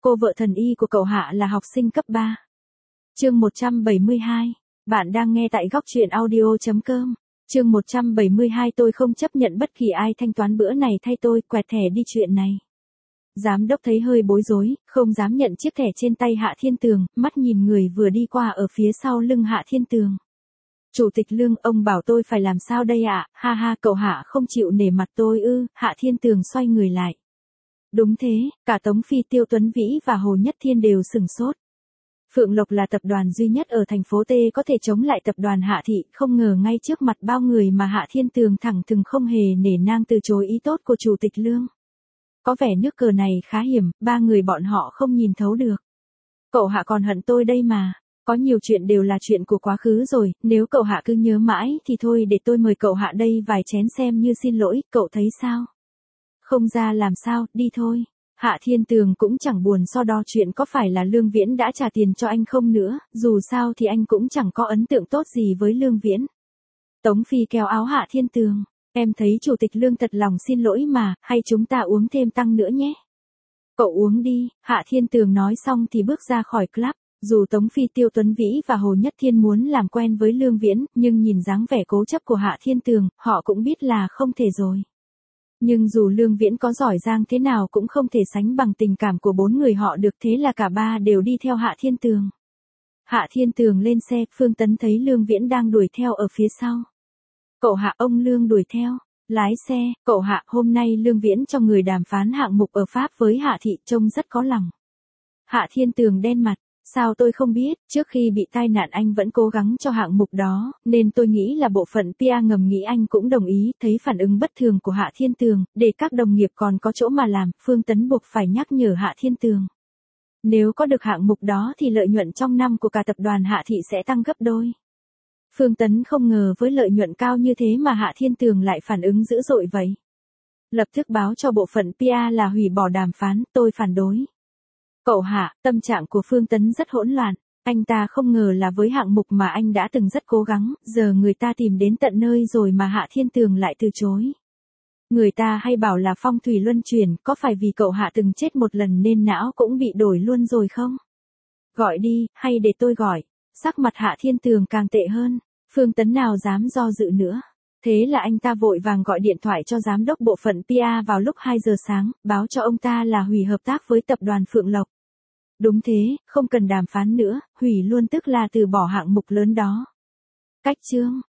Cô vợ thần y của cậu Hạ là học sinh cấp 3. Chương 172. Bạn đang nghe tại góc truyện audio.com. Chương 172. Tôi không chấp nhận bất kỳ ai thanh toán bữa này thay tôi, quẹt thẻ đi chuyện này. Giám đốc thấy hơi bối rối, không dám nhận chiếc thẻ trên tay Hạ Thiên Tường, mắt nhìn người vừa đi qua ở phía sau lưng Hạ Thiên Tường. Chủ tịch Lương, ông bảo tôi phải làm sao đây ạ? Ha ha, cậu Hạ không chịu nể mặt tôi ư? Hạ Thiên Tường xoay người lại. Đúng thế, cả Tống Phi, Tiêu Tuấn Vĩ và Hồ Nhất Thiên đều sửng sốt. Phượng Lộc là tập đoàn duy nhất ở thành phố T có thể chống lại tập đoàn Hạ Thị, không ngờ ngay trước mặt bao người mà Hạ Thiên Tường thẳng thừng không hề nể nang từ chối ý tốt của Chủ tịch Lương. Có vẻ nước cờ này khá hiểm, ba người bọn họ không nhìn thấu được. Cậu Hạ còn hận tôi đây mà. Có nhiều chuyện đều là chuyện của quá khứ rồi, nếu cậu Hạ cứ nhớ mãi thì thôi, để tôi mời cậu Hạ đây vài chén xem như xin lỗi, cậu thấy sao? Không ra làm sao, đi thôi. Hạ Thiên Tường cũng chẳng buồn so đo chuyện có phải là Lương Viễn đã trả tiền cho anh không nữa, dù sao thì anh cũng chẳng có ấn tượng tốt gì với Lương Viễn. Tống Phi kéo áo Hạ Thiên Tường, em thấy Chủ tịch Lương thật lòng xin lỗi mà, hay chúng ta uống thêm tăng nữa nhé. Cậu uống đi, Hạ Thiên Tường nói xong thì bước ra khỏi club. Dù Tống Phi, Tiêu Tuấn Vĩ và Hồ Nhất Thiên muốn làm quen với Lương Viễn, nhưng nhìn dáng vẻ cố chấp của Hạ Thiên Tường, họ cũng biết là không thể rồi. Nhưng dù Lương Viễn có giỏi giang thế nào cũng không thể sánh bằng tình cảm của bốn người họ được, thế là cả ba đều đi theo Hạ Thiên Tường. Hạ Thiên Tường lên xe, Phương Tấn thấy Lương Viễn đang đuổi theo ở phía sau. Cậu Hạ, ông Lương đuổi theo. Lái xe, cậu Hạ, hôm nay Lương Viễn cho người đàm phán hạng mục ở Pháp với Hạ Thị, trông rất có lòng. Hạ Thiên Tường đen mặt. Sao tôi không biết, trước khi bị tai nạn anh vẫn cố gắng cho hạng mục đó, nên tôi nghĩ là bộ phận PR ngầm nghĩ anh cũng đồng ý. Thấy phản ứng bất thường của Hạ Thiên Tường, để các đồng nghiệp còn có chỗ mà làm, Phương Tấn buộc phải nhắc nhở Hạ Thiên Tường. Nếu có được hạng mục đó thì lợi nhuận trong năm của cả tập đoàn Hạ Thị sẽ tăng gấp đôi. Phương Tấn không ngờ với lợi nhuận cao như thế mà Hạ Thiên Tường lại phản ứng dữ dội vậy. Lập tức báo cho bộ phận PR là hủy bỏ đàm phán, tôi phản đối. Cậu Hạ, tâm trạng của Phương Tấn rất hỗn loạn, anh ta không ngờ là với hạng mục mà anh đã từng rất cố gắng, giờ người ta tìm đến tận nơi rồi mà Hạ Thiên Tường lại từ chối. Người ta hay bảo là phong thủy luân chuyển, có phải vì cậu Hạ từng chết một lần nên não cũng bị đổi luôn rồi không? Gọi đi, hay để tôi gọi? Sắc mặt Hạ Thiên Tường càng tệ hơn, Phương Tấn nào dám do dự nữa. Thế là anh ta vội vàng gọi điện thoại cho giám đốc bộ phận PR vào lúc 2 giờ sáng, báo cho ông ta là hủy hợp tác với tập đoàn Phượng Lộc. Đúng thế, không cần đàm phán nữa, hủy luôn tức là từ bỏ hạng mục lớn đó. Cách chương.